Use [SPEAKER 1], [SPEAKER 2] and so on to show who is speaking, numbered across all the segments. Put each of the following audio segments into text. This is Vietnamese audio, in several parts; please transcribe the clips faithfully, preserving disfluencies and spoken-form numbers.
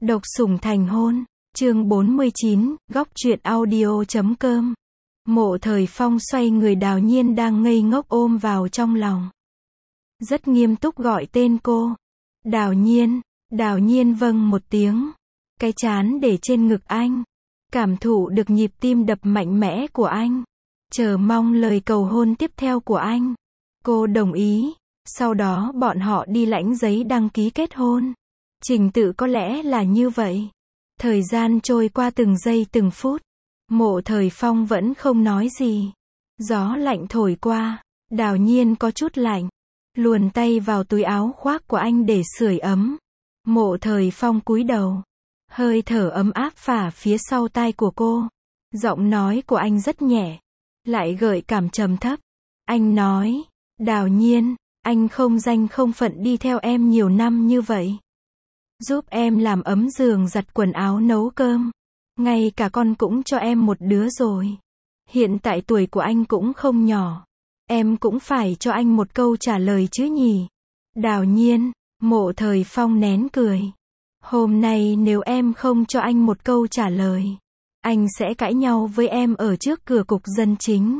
[SPEAKER 1] Độc sủng thành hôn, chương bốn mươi chín, góc truyện audio chấm com. Mộ Thời Phong xoay người Đào Nhiên đang ngây ngốc ôm vào trong lòng. Rất nghiêm túc gọi tên cô. Đào Nhiên, Đào Nhiên vâng một tiếng. Cái trán để trên ngực anh. Cảm thụ được nhịp tim đập mạnh mẽ của anh. Chờ mong lời cầu hôn tiếp theo của anh. Cô đồng ý. Sau đó bọn họ đi lãnh giấy đăng ký kết hôn. Trình tự có lẽ là như vậy. Thời gian trôi qua từng giây từng phút. Mộ Thời Phong vẫn không nói gì. Gió lạnh thổi qua. Đào Nhiên có chút lạnh. Luồn tay vào túi áo khoác của anh để sưởi ấm. Mộ Thời Phong cúi đầu. Hơi thở ấm áp phả phía sau tai của cô. Giọng nói của anh rất nhẹ. Lại gợi cảm trầm thấp. Anh nói, Đào Nhiên, anh không danh không phận đi theo em nhiều năm như vậy. Giúp em làm ấm giường, giặt quần áo, nấu cơm. Ngay cả con cũng cho em một đứa rồi. Hiện tại tuổi của anh cũng không nhỏ. Em cũng phải cho anh một câu trả lời chứ nhỉ? Đào Nhiên, Mộ Thời Phong nén cười. Hôm nay nếu em không cho anh một câu trả lời, anh sẽ cãi nhau với em ở trước cửa cục dân chính.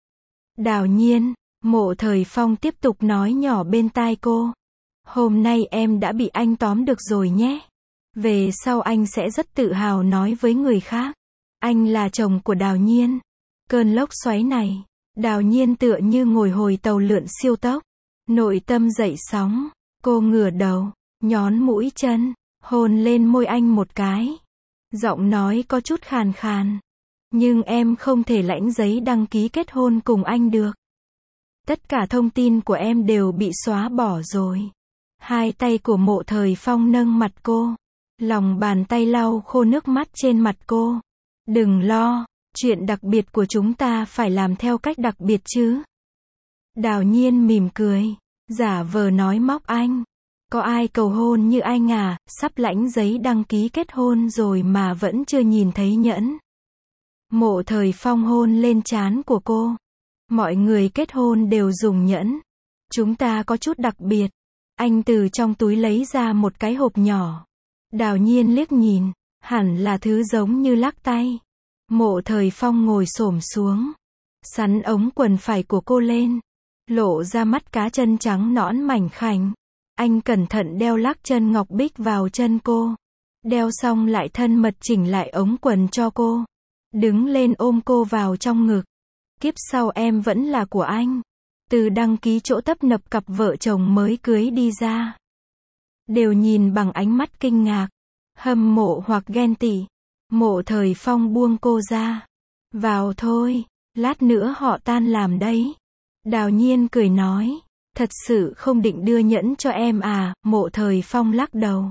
[SPEAKER 1] Đào Nhiên, Mộ Thời Phong tiếp tục nói nhỏ bên tai cô. Hôm nay em đã bị anh tóm được rồi nhé. Về sau anh sẽ rất tự hào nói với người khác. Anh là chồng của Đào Nhiên. Cơn lốc xoáy này, Đào Nhiên tựa như ngồi hồi tàu lượn siêu tốc. Nội tâm dậy sóng. Cô ngửa đầu, nhón mũi chân, hôn lên môi anh một cái. Giọng nói có chút khàn khàn. Nhưng em không thể lãnh giấy đăng ký kết hôn cùng anh được. Tất cả thông tin của em đều bị xóa bỏ rồi. Hai tay của Mộ Thời Phong nâng mặt cô. Lòng bàn tay lau khô nước mắt trên mặt cô. Đừng lo, chuyện đặc biệt của chúng ta phải làm theo cách đặc biệt chứ. Đào Nhiên mỉm cười, giả vờ nói móc anh. Có ai cầu hôn như anh à, sắp lãnh giấy đăng ký kết hôn rồi mà vẫn chưa nhìn thấy nhẫn. Mộ Thời Phong hôn lên trán của cô. Mọi người kết hôn đều dùng nhẫn. Chúng ta có chút đặc biệt. Anh từ trong túi lấy ra một cái hộp nhỏ. Đào Nhiên liếc nhìn, hẳn là thứ giống như lắc tay. Mộ Thời Phong ngồi xổm xuống, sắn ống quần phải của cô lên, lộ ra mắt cá chân trắng nõn mảnh khảnh. Anh cẩn thận đeo lắc chân ngọc bích vào chân cô. Đeo xong lại thân mật chỉnh lại ống quần cho cô. Đứng lên ôm cô vào trong ngực. Kiếp sau em vẫn là của anh. Từ đăng ký chỗ tấp nập cặp vợ chồng mới cưới đi ra. Đều nhìn bằng ánh mắt kinh ngạc, hâm mộ hoặc ghen tị. Mộ Thời Phong buông cô ra. Vào thôi, lát nữa họ tan làm đấy. Đào Nhiên cười nói. Thật sự không định đưa nhẫn cho em à? Mộ Thời Phong lắc đầu.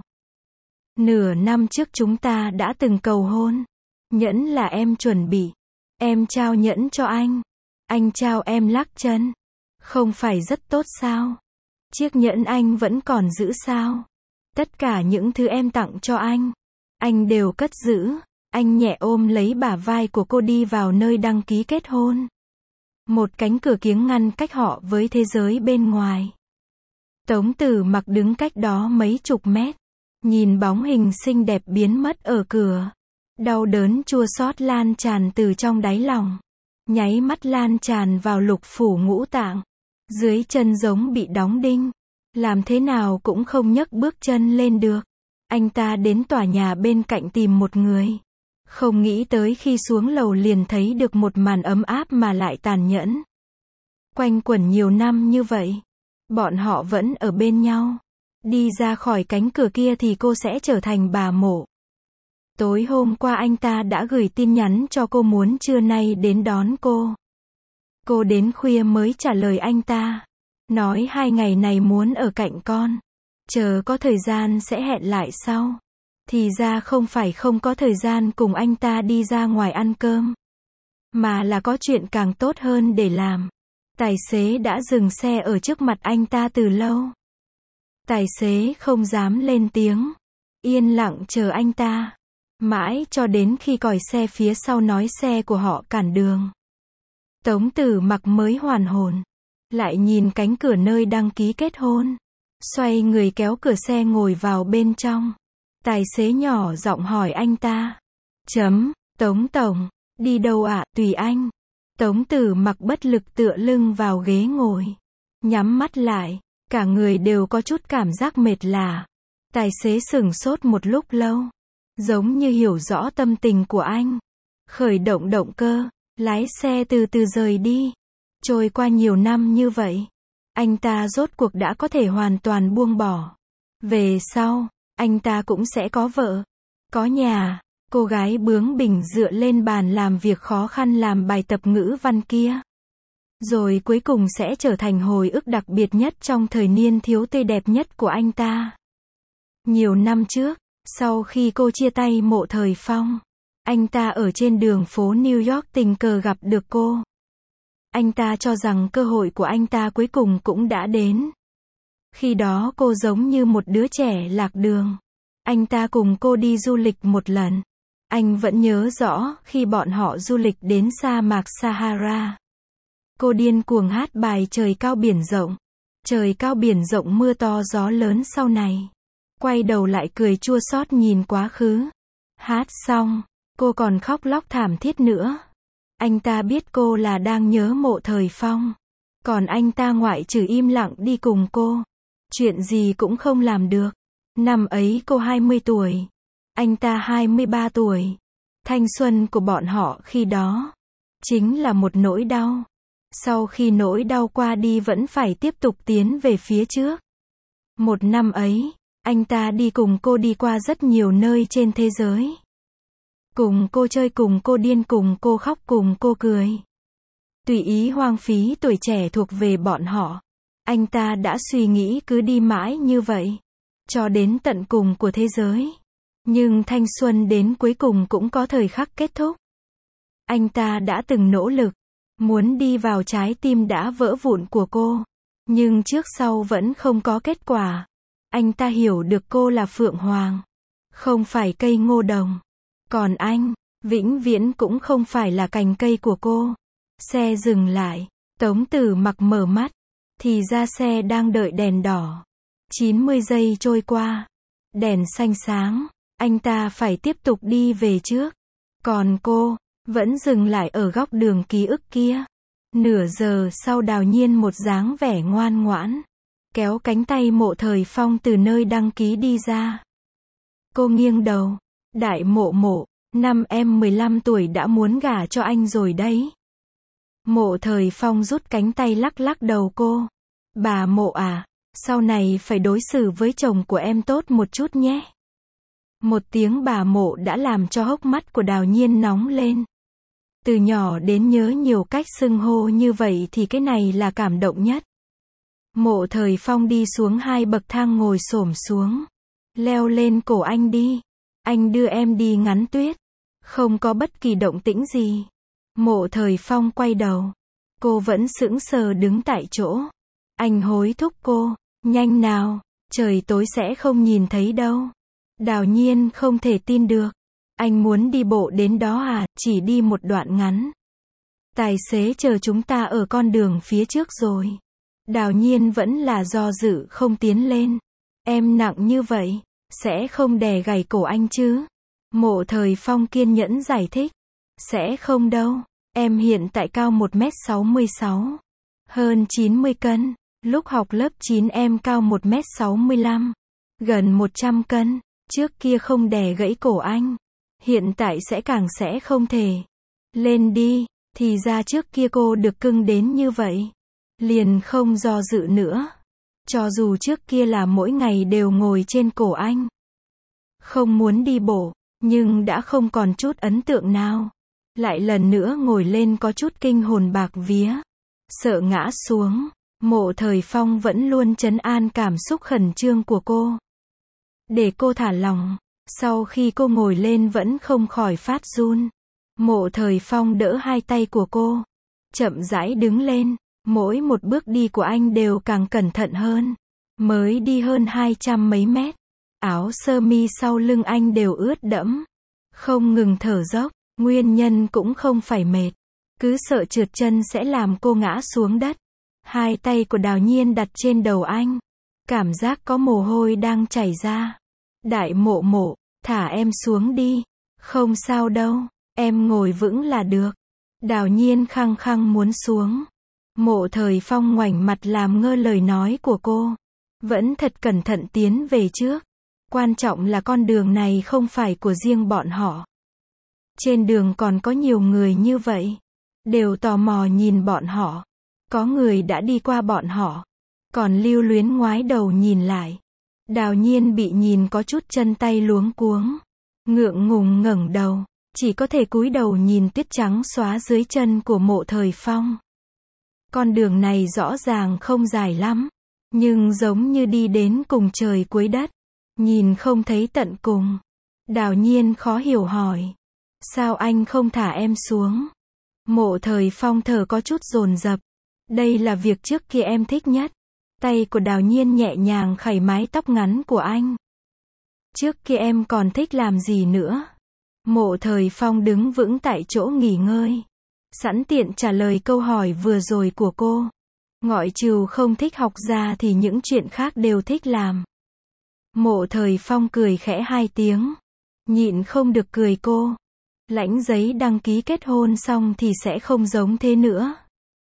[SPEAKER 1] Nửa năm trước chúng ta đã từng cầu hôn. Nhẫn là em chuẩn bị. Em trao nhẫn cho anh. Anh trao em lắc chân. Không phải rất tốt sao? Chiếc nhẫn anh vẫn còn giữ sao? Tất cả những thứ em tặng cho anh, anh đều cất giữ. Anh nhẹ ôm lấy bả vai của cô đi vào nơi đăng ký kết hôn. Một cánh cửa kiếng ngăn cách họ với thế giới bên ngoài. Tống Tử Mặc đứng cách đó mấy chục mét. Nhìn bóng hình xinh đẹp biến mất ở cửa. Đau đớn chua xót lan tràn từ trong đáy lòng. Nháy mắt lan tràn vào lục phủ ngũ tạng. Dưới chân giống bị đóng đinh. Làm thế nào cũng không nhấc bước chân lên được. Anh ta đến tòa nhà bên cạnh tìm một người. Không nghĩ tới khi xuống lầu liền thấy được một màn ấm áp mà lại tàn nhẫn. Quanh quẩn nhiều năm như vậy. Bọn họ vẫn ở bên nhau. Đi ra khỏi cánh cửa kia thì cô sẽ trở thành bà Mộ. Tối hôm qua anh ta đã gửi tin nhắn cho cô muốn trưa nay đến đón cô. Cô đến khuya mới trả lời anh ta. Nói hai ngày này muốn ở cạnh con. Chờ có thời gian sẽ hẹn lại sau. Thì ra không phải không có thời gian cùng anh ta đi ra ngoài ăn cơm. Mà là có chuyện càng tốt hơn để làm. Tài xế đã dừng xe ở trước mặt anh ta từ lâu. Tài xế không dám lên tiếng. Yên lặng chờ anh ta. Mãi cho đến khi còi xe phía sau nói xe của họ cản đường. Tống Tử Mặc mới hoàn hồn. Lại nhìn cánh cửa nơi đăng ký kết hôn. Xoay người kéo cửa xe ngồi vào bên trong. Tài xế nhỏ giọng hỏi anh ta. Chấm, Tống Tổng, đi đâu ạ, tùy anh. Tống Tử Mặc bất lực tựa lưng vào ghế ngồi. Nhắm mắt lại, cả người đều có chút cảm giác mệt lả. Tài xế sửng sốt một lúc lâu. Giống như hiểu rõ tâm tình của anh. Khởi động động cơ, lái xe từ từ rời đi. Trôi qua nhiều năm như vậy, anh ta rốt cuộc đã có thể hoàn toàn buông bỏ. Về sau, anh ta cũng sẽ có vợ, có nhà. Cô gái bướng bỉnh dựa lên bàn làm việc khó khăn làm bài tập ngữ văn kia. Rồi cuối cùng sẽ trở thành hồi ức đặc biệt nhất trong thời niên thiếu tươi đẹp nhất của anh ta. Nhiều năm trước, sau khi cô chia tay Mộ Thời Phong, anh ta ở trên đường phố New York tình cờ gặp được cô. Anh ta cho rằng cơ hội của anh ta cuối cùng cũng đã đến. Khi đó cô giống như một đứa trẻ lạc đường. Anh ta cùng cô đi du lịch một lần. Anh vẫn nhớ rõ khi bọn họ du lịch đến sa mạc Sahara. Cô điên cuồng hát bài Trời Cao Biển Rộng. Trời cao biển rộng mưa to gió lớn sau này. Quay đầu lại cười chua xót nhìn quá khứ. Hát xong, cô còn khóc lóc thảm thiết nữa. Anh ta biết cô là đang nhớ Mộ Thời Phong. Còn anh ta ngoại trừ im lặng đi cùng cô. Chuyện gì cũng không làm được. Năm ấy cô hai mươi tuổi. Anh ta hai mươi ba tuổi. Thanh xuân của bọn họ khi đó chính là một nỗi đau. Sau khi nỗi đau qua đi vẫn phải tiếp tục tiến về phía trước. Một năm ấy, anh ta đi cùng cô đi qua rất nhiều nơi trên thế giới. Cùng cô chơi, cùng cô điên, cùng cô khóc, cùng cô cười. Tùy ý hoang phí tuổi trẻ thuộc về bọn họ. Anh ta đã suy nghĩ cứ đi mãi như vậy, cho đến tận cùng của thế giới. Nhưng thanh xuân đến cuối cùng cũng có thời khắc kết thúc. Anh ta đã từng nỗ lực, muốn đi vào trái tim đã vỡ vụn của cô. Nhưng trước sau vẫn không có kết quả. Anh ta hiểu được cô là Phượng Hoàng, không phải cây ngô đồng. Còn anh, vĩnh viễn cũng không phải là cành cây của cô. Xe dừng lại, Tống Tử Mặc mở mắt. Thì ra xe đang đợi đèn đỏ. chín mươi giây trôi qua. Đèn xanh sáng. Anh ta phải tiếp tục đi về trước. Còn cô, vẫn dừng lại ở góc đường ký ức kia. Nửa giờ sau Đào Nhiên một dáng vẻ ngoan ngoãn. Kéo cánh tay Mộ Thời Phong từ nơi đăng ký đi ra. Cô nghiêng đầu. Đại Mộ Mộ, năm em mười lăm tuổi đã muốn gả cho anh rồi đấy. Mộ Thời Phong rút cánh tay lắc lắc đầu cô. Bà Mộ à, sau này phải đối xử với chồng của em tốt một chút nhé. Một tiếng bà Mộ đã làm cho hốc mắt của Đào Nhiên nóng lên. Từ nhỏ đến nhớ nhiều cách xưng hô như vậy thì cái này là cảm động nhất. Mộ Thời Phong đi xuống hai bậc thang ngồi xổm xuống. Leo lên cổ anh đi. Anh đưa em đi ngắn tuyết. Không có bất kỳ động tĩnh gì. Mộ Thời Phong quay đầu. Cô vẫn sững sờ đứng tại chỗ. Anh hối thúc cô. Nhanh nào, trời tối sẽ không nhìn thấy đâu. Đào Nhiên không thể tin được. Anh muốn đi bộ đến đó à, chỉ đi một đoạn ngắn. Tài xế chờ chúng ta ở con đường phía trước rồi. Đào Nhiên vẫn là do dự không tiến lên. Em nặng như vậy, sẽ không đè gãy cổ anh chứ? Mộ Thời Phong kiên nhẫn giải thích. Sẽ không đâu, em hiện tại cao một mét sáu mươi sáu. Hơn chín mươi cân. Lúc học lớp chín em cao một mét sáu mươi lăm. Gần một trăm cân. Trước kia không đè gãy cổ anh. Hiện tại sẽ càng sẽ không thể. Lên đi. Thì ra trước kia cô được cưng đến như vậy. Liền không do dự nữa. Cho dù trước kia là mỗi ngày đều ngồi trên cổ anh. Không muốn đi bộ. Nhưng đã không còn chút ấn tượng nào. Lại lần nữa ngồi lên có chút kinh hồn bạc vía. Sợ ngã xuống. Mộ Thời Phong vẫn luôn trấn an cảm xúc khẩn trương của cô. Để cô thả lỏng. Sau khi cô ngồi lên vẫn không khỏi phát run. Mộ Thời Phong đỡ hai tay của cô. Chậm rãi đứng lên. Mỗi một bước đi của anh đều càng cẩn thận hơn. Mới đi hơn hai trăm mấy mét. Áo sơ mi sau lưng anh đều ướt đẫm. Không ngừng thở dốc. Nguyên nhân cũng không phải mệt. Cứ sợ trượt chân sẽ làm cô ngã xuống đất. Hai tay của Đào Nhiên đặt trên đầu anh. Cảm giác có mồ hôi đang chảy ra. Đại mộ mộ, thả em xuống đi. Không sao đâu, em ngồi vững là được. Đào Nhiên khăng khăng muốn xuống. Mộ Thời Phong ngoảnh mặt làm ngơ lời nói của cô. Vẫn thật cẩn thận tiến về trước. Quan trọng là con đường này không phải của riêng bọn họ. Trên đường còn có nhiều người như vậy. Đều tò mò nhìn bọn họ. Có người đã đi qua bọn họ. Còn lưu luyến ngoái đầu nhìn lại. Đào Nhiên bị nhìn có chút chân tay luống cuống. Ngượng ngùng ngẩng đầu. Chỉ có thể cúi đầu nhìn tuyết trắng xóa dưới chân của Mộ Thời Phong. Con đường này rõ ràng không dài lắm. Nhưng giống như đi đến cùng trời cuối đất. Nhìn không thấy tận cùng. Đào Nhiên khó hiểu hỏi. Sao anh không thả em xuống? Mộ Thời Phong thở có chút dồn dập. Đây là việc trước kia em thích nhất. Tay của Đào Nhiên nhẹ nhàng khẩy mái tóc ngắn của anh. Trước kia em còn thích làm gì nữa? Mộ Thời Phong đứng vững tại chỗ nghỉ ngơi. Sẵn tiện trả lời câu hỏi vừa rồi của cô. Ngoại trừ không thích học ra thì những chuyện khác đều thích làm. Mộ Thời Phong cười khẽ hai tiếng. Nhịn không được cười cô. Lãnh giấy đăng ký kết hôn xong thì sẽ không giống thế nữa.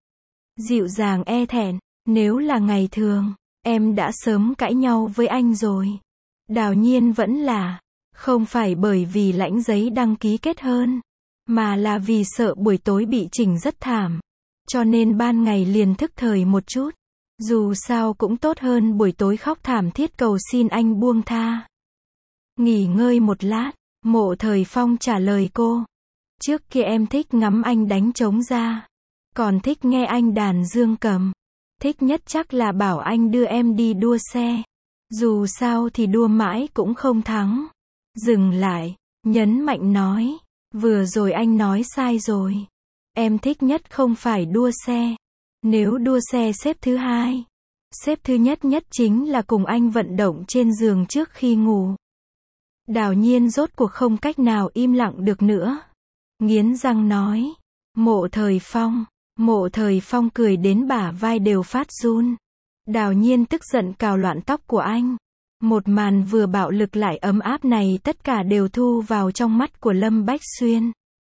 [SPEAKER 1] Dịu dàng e thẹn. Nếu là ngày thường, em đã sớm cãi nhau với anh rồi. Đào Nhiên vẫn là. Không phải bởi vì lãnh giấy đăng ký kết hôn. Mà là vì sợ buổi tối bị chỉnh rất thảm. Cho nên ban ngày liền thức thời một chút. Dù sao cũng tốt hơn buổi tối khóc thảm thiết cầu xin anh buông tha. Nghỉ ngơi một lát, Mộ Thời Phong trả lời cô. Trước kia em thích ngắm anh đánh trống ra. Còn thích nghe anh đàn dương cầm. Thích nhất chắc là bảo anh đưa em đi đua xe. Dù sao thì đua mãi cũng không thắng. Dừng lại, nhấn mạnh nói. Vừa rồi anh nói sai rồi. Em thích nhất không phải đua xe. Nếu đua xe xếp thứ hai. Xếp thứ nhất nhất chính là cùng anh vận động trên giường trước khi ngủ. Đào Nhiên rốt cuộc không cách nào im lặng được nữa. Nghiến răng nói. Mộ Thời Phong. Mộ Thời Phong cười đến bả vai đều phát run. Đào Nhiên tức giận cào loạn tóc của anh. Một màn vừa bạo lực lại ấm áp này tất cả đều thu vào trong mắt của Lâm Bách Xuyên.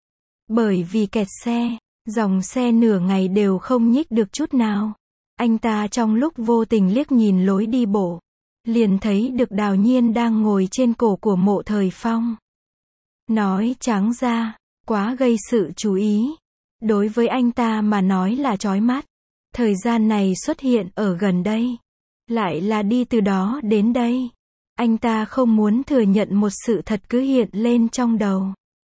[SPEAKER 1] Bởi vì kẹt xe, dòng xe nửa ngày đều không nhích được chút nào. Anh ta trong lúc vô tình liếc nhìn lối đi bộ, liền thấy được Đào Nhiên đang ngồi trên cổ của Mộ Thời Phong. Nói trắng ra, quá gây sự chú ý. Đối với anh ta mà nói là chói mắt. Thời gian này xuất hiện ở gần đây. Lại là đi từ đó đến đây. Anh ta không muốn thừa nhận một sự thật cứ hiện lên trong đầu.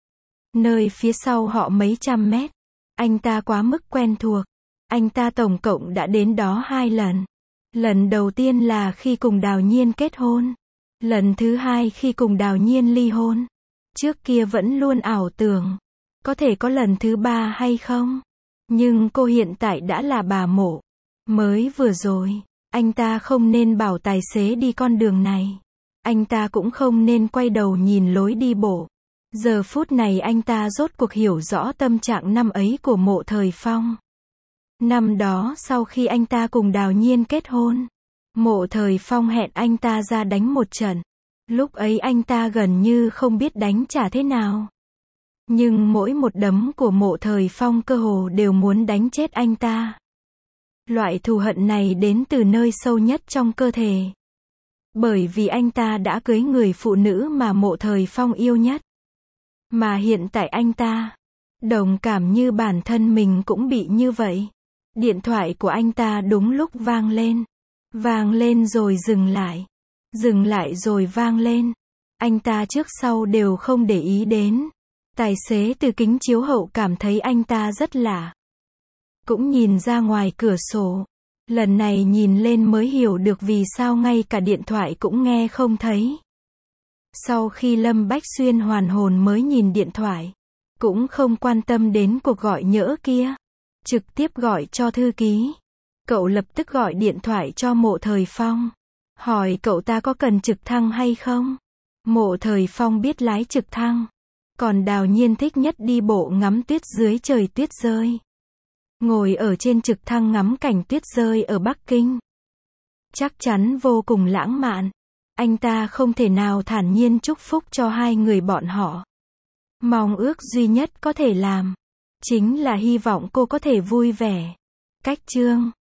[SPEAKER 1] Nơi phía sau họ mấy trăm mét. Anh ta quá mức quen thuộc. Anh ta tổng cộng đã đến đó hai lần. Lần đầu tiên là khi cùng Đào Nhiên kết hôn. Lần thứ hai khi cùng Đào Nhiên ly hôn. Trước kia vẫn luôn ảo tưởng. Có thể có lần thứ ba hay không? Nhưng cô hiện tại đã là bà Mộ. Mới vừa rồi, anh ta không nên bảo tài xế đi con đường này. Anh ta cũng không nên quay đầu nhìn lối đi bộ. Giờ phút này anh ta rốt cuộc hiểu rõ tâm trạng năm ấy của Mộ Thời Phong. Năm đó sau khi anh ta cùng Đào Nhiên kết hôn, Mộ Thời Phong hẹn anh ta ra đánh một trận. Lúc ấy anh ta gần như không biết đánh trả thế nào. Nhưng mỗi một đấm của Mộ Thời Phong cơ hồ đều muốn đánh chết anh ta. Loại thù hận này đến từ nơi sâu nhất trong cơ thể. Bởi vì anh ta đã cưới người phụ nữ mà Mộ Thời Phong yêu nhất. Mà hiện tại anh ta, đồng cảm như bản thân mình cũng bị như vậy. Điện thoại của anh ta đúng lúc vang lên. Vang lên rồi dừng lại. Dừng lại rồi vang lên. Anh ta trước sau đều không để ý đến. Tài xế từ kính chiếu hậu cảm thấy anh ta rất lạ. Cũng nhìn ra ngoài cửa sổ. Lần này nhìn lên mới hiểu được vì sao ngay cả điện thoại cũng nghe không thấy. Sau khi Lâm Bách Xuyên hoàn hồn mới nhìn điện thoại. Cũng không quan tâm đến cuộc gọi nhỡ kia. Trực tiếp gọi cho thư ký. Cậu lập tức gọi điện thoại cho Mộ Thời Phong. Hỏi cậu ta có cần trực thăng hay không? Mộ Thời Phong biết lái trực thăng. Còn Đào Nhiên thích nhất đi bộ ngắm tuyết dưới trời tuyết rơi. Ngồi ở trên trực thăng ngắm cảnh tuyết rơi ở Bắc Kinh. Chắc chắn vô cùng lãng mạn. Anh ta không thể nào thản nhiên chúc phúc cho hai người bọn họ. Mong ước duy nhất có thể làm, chính là hy vọng cô có thể vui vẻ. Cách chương